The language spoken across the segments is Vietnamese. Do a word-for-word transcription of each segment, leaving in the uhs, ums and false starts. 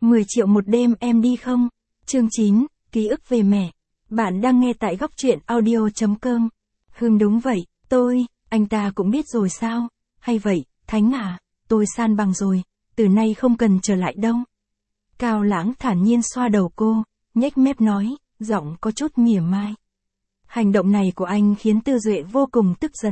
mười triệu một đêm em đi không? Chương chín, ký ức về mẹ. Bạn đang nghe tại góc truyện audio.com. Hương đúng vậy, tôi, anh ta cũng biết rồi sao? Hay vậy, Thánh à, tôi san bằng rồi, từ nay không cần trở lại đâu. Cao Lãng thản nhiên xoa đầu cô, nhếch mép nói, giọng có chút mỉa mai. Hành động này của anh khiến Tư Duệ vô cùng tức giận.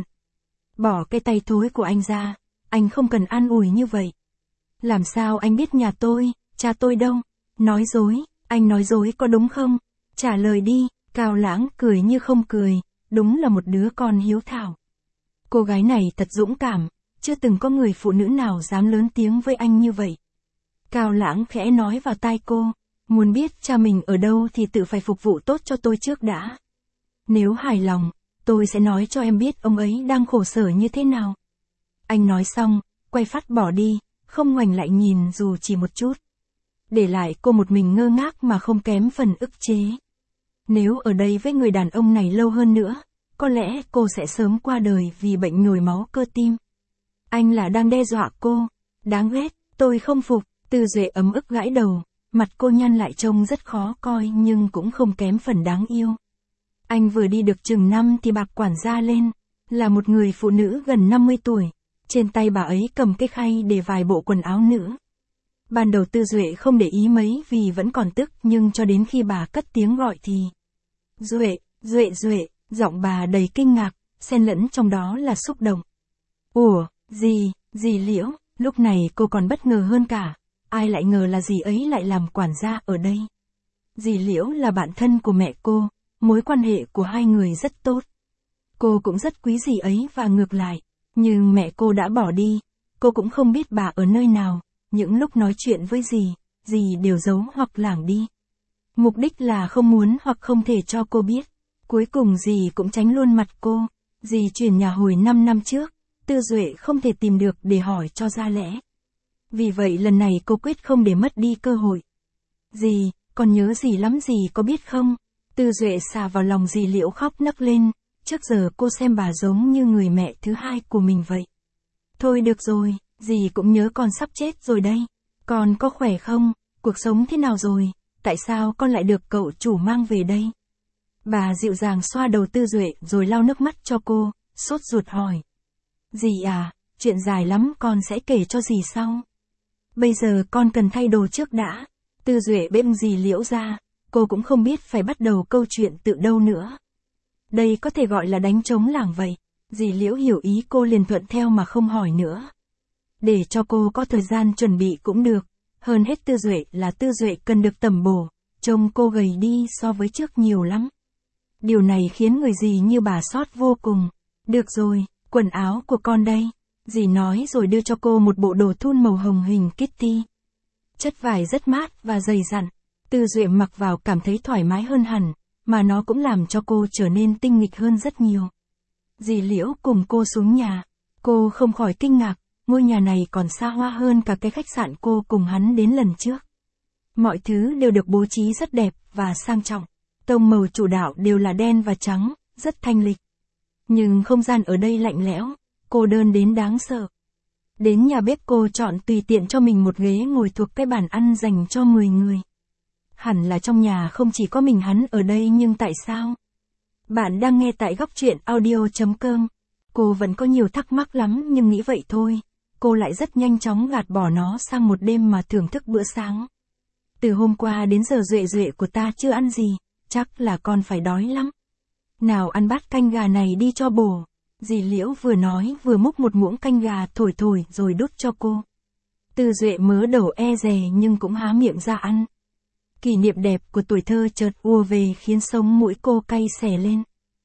Bỏ cái tay thối của anh ra, anh không cần an ủi như vậy. Làm sao anh biết nhà tôi, cha tôi đâu? Nói dối, anh nói dối có đúng không? Trả lời đi. Cao Lãng cười như không cười, đúng là một đứa con hiếu thảo. Cô gái này thật dũng cảm, chưa từng có người phụ nữ nào dám lớn tiếng với anh như vậy. Cao Lãng khẽ nói vào tai cô, muốn biết cha mình ở đâu thì tự phải phục vụ tốt cho tôi trước đã. Nếu hài lòng, tôi sẽ nói cho em biết ông ấy đang khổ sở như thế nào. Anh nói xong, quay phát bỏ đi, không ngoảnh lại nhìn dù chỉ một chút. Để lại cô một mình ngơ ngác mà không kém phần ức chế. Nếu ở đây với người đàn ông này lâu hơn nữa, có lẽ cô sẽ sớm qua đời vì bệnh nhồi máu cơ tim. Anh là đang đe dọa cô. Đáng ghét, tôi không phục. Tư Duệ ấm ức gãi đầu, mặt cô nhăn lại trông rất khó coi nhưng cũng không kém phần đáng yêu. Anh vừa đi được chừng năm thì bạc quản gia lên, là một người phụ nữ gần năm mươi tuổi, trên tay bà ấy cầm cái khay để vài bộ quần áo nữ. Ban đầu Tư Duệ không để ý mấy vì vẫn còn tức nhưng cho đến khi bà cất tiếng gọi thì... Duệ, Duệ Duệ, giọng bà đầy kinh ngạc, xen lẫn trong đó là xúc động. Ủa, gì, dì Liễu, lúc này cô còn bất ngờ hơn cả, ai lại ngờ là dì ấy lại làm quản gia ở đây. Dì Liễu là bạn thân của mẹ cô, mối quan hệ của hai người rất tốt. Cô cũng rất quý dì ấy và ngược lại, nhưng mẹ cô đã bỏ đi, cô cũng không biết bà ở nơi nào, những lúc nói chuyện với dì, dì đều giấu hoặc lảng đi. Mục đích là không muốn hoặc không thể cho cô biết. Cuối cùng dì cũng tránh luôn mặt cô. Dì chuyển nhà hồi năm năm trước, Tư Duệ không thể tìm được để hỏi cho ra lẽ. Vì vậy lần này cô quyết không để mất đi cơ hội. Dì, còn nhớ dì lắm dì có biết không? Tư Duệ xà vào lòng dì Liễu khóc nấc lên. Trước giờ cô xem bà giống như người mẹ thứ hai của mình vậy. Thôi được rồi, dì cũng nhớ con sắp chết rồi đây. Con có khỏe không? Cuộc sống thế nào rồi? Tại sao con lại được cậu chủ mang về đây? Bà dịu dàng xoa đầu Tư Duệ rồi lau nước mắt cho cô, sốt ruột hỏi. Dì à, chuyện dài lắm con sẽ kể cho dì sau. Bây giờ con cần thay đồ trước đã. Tư Duệ bênh dì Liễu ra, cô cũng không biết phải bắt đầu câu chuyện từ đâu nữa. Đây có thể gọi là đánh trống lảng vậy. Dì Liễu hiểu ý cô liền thuận theo mà không hỏi nữa. Để cho cô có thời gian chuẩn bị cũng được. Hơn hết Tư Duệ là Tư Duệ cần được tẩm bổ, trông cô gầy đi so với trước nhiều lắm. Điều này khiến người dì như bà xót vô cùng. Được rồi, quần áo của con đây. Dì nói rồi đưa cho cô một bộ đồ thun màu hồng hình Kitty. Chất vải rất mát và dày dặn. Tư Duệ mặc vào cảm thấy thoải mái hơn hẳn, mà nó cũng làm cho cô trở nên tinh nghịch hơn rất nhiều. Dì Liễu cùng cô xuống nhà. Cô không khỏi kinh ngạc. Ngôi nhà này còn xa hoa hơn cả cái khách sạn cô cùng hắn đến lần trước. Mọi thứ đều được bố trí rất đẹp và sang trọng. Tông màu chủ đạo đều là đen và trắng, rất thanh lịch. Nhưng không gian ở đây lạnh lẽo, cô đơn đến đáng sợ. Đến nhà bếp cô chọn tùy tiện cho mình một ghế ngồi thuộc cái bàn ăn dành cho mười người. Hẳn là trong nhà không chỉ có mình hắn ở đây nhưng tại sao? Bạn đang nghe tại góc truyện audio.com. Cô vẫn có nhiều thắc mắc lắm nhưng nghĩ vậy thôi. Cô lại rất nhanh chóng gạt bỏ nó sang một đêm mà thưởng thức bữa sáng. Từ hôm qua đến giờ Duệ Duệ của ta chưa ăn gì, chắc là con phải đói lắm. Nào ăn bát canh gà này đi cho bổ. Dì Liễu vừa nói vừa múc một muỗng canh gà thổi thổi rồi đút cho cô. Tư Duệ mớ đầu e dè nhưng cũng há miệng ra ăn. Kỷ niệm đẹp của tuổi thơ chợt ùa về khiến sống mũi cô cay xè lên.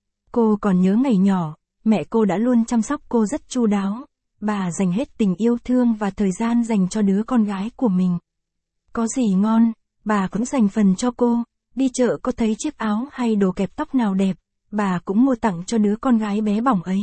Cô còn nhớ ngày nhỏ, mẹ cô đã luôn chăm sóc cô rất chu đáo. Bà dành hết tình yêu thương và thời gian dành cho đứa con gái của mình. Có gì ngon, bà cũng dành phần cho cô. Đi chợ có thấy chiếc áo hay đồ kẹp tóc nào đẹp, bà cũng mua tặng cho đứa con gái bé bỏng ấy.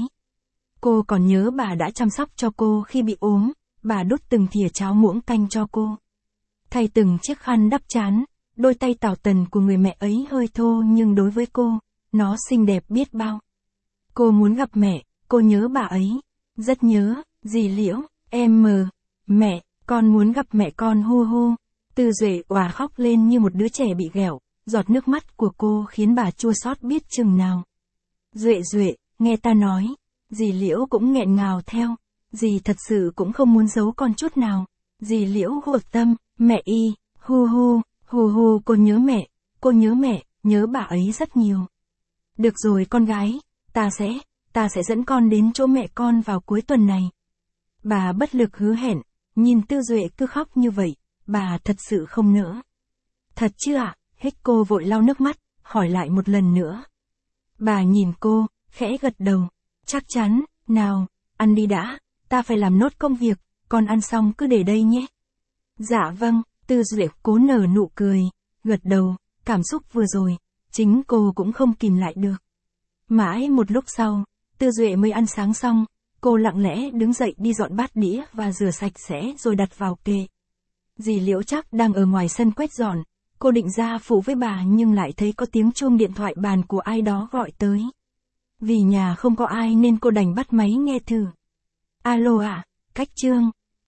Cô còn nhớ bà đã chăm sóc cho cô khi bị ốm, bà đút từng thìa cháo muỗng canh cho cô. Thay từng chiếc khăn đắp trán, đôi tay tảo tần của người mẹ ấy hơi thô nhưng đối với cô, nó xinh đẹp biết bao. Cô muốn gặp mẹ, cô nhớ bà ấy. Rất nhớ, dì Liễu, em mờ, mẹ, con muốn gặp mẹ con hu hu. Tư Duệ òa khóc lên như một đứa trẻ bị ghẹo, giọt nước mắt của cô khiến bà chua xót biết chừng nào. Duệ Duệ, nghe ta nói, dì Liễu cũng nghẹn ngào theo, dì thật sự cũng không muốn giấu con chút nào. Dì Liễu hụt tâm, mẹ y, hu hu, hu hu cô nhớ mẹ, cô nhớ mẹ, nhớ bà ấy rất nhiều. Được rồi con gái, ta sẽ, ta sẽ dẫn con đến chỗ mẹ con vào cuối tuần này. Bà bất lực hứa hẹn, nhìn Tư Duệ cứ khóc như vậy, bà thật sự không nỡ. Thật chứ ạ, à? Hiko vội lau nước mắt, hỏi lại một lần nữa. Bà nhìn cô, khẽ gật đầu, chắc chắn, nào, ăn đi đã, ta phải làm nốt công việc, con ăn xong cứ để đây nhé. Dạ vâng, Tư Duệ cố nở nụ cười, gật đầu, cảm xúc vừa rồi, chính cô cũng không kìm lại được. Mãi một lúc sau, Tư Duệ mới ăn sáng xong, cô lặng lẽ đứng dậy đi dọn bát đĩa và rửa sạch sẽ rồi đặt vào kệ. Dì Liễu chắc đang ở ngoài sân quét dọn, cô định ra phụ với bà nhưng lại thấy có tiếng chuông điện thoại bàn của ai đó gọi tới. Vì nhà không có ai nên cô đành bắt máy nghe thử. Alo ạ, à, Cách Trương,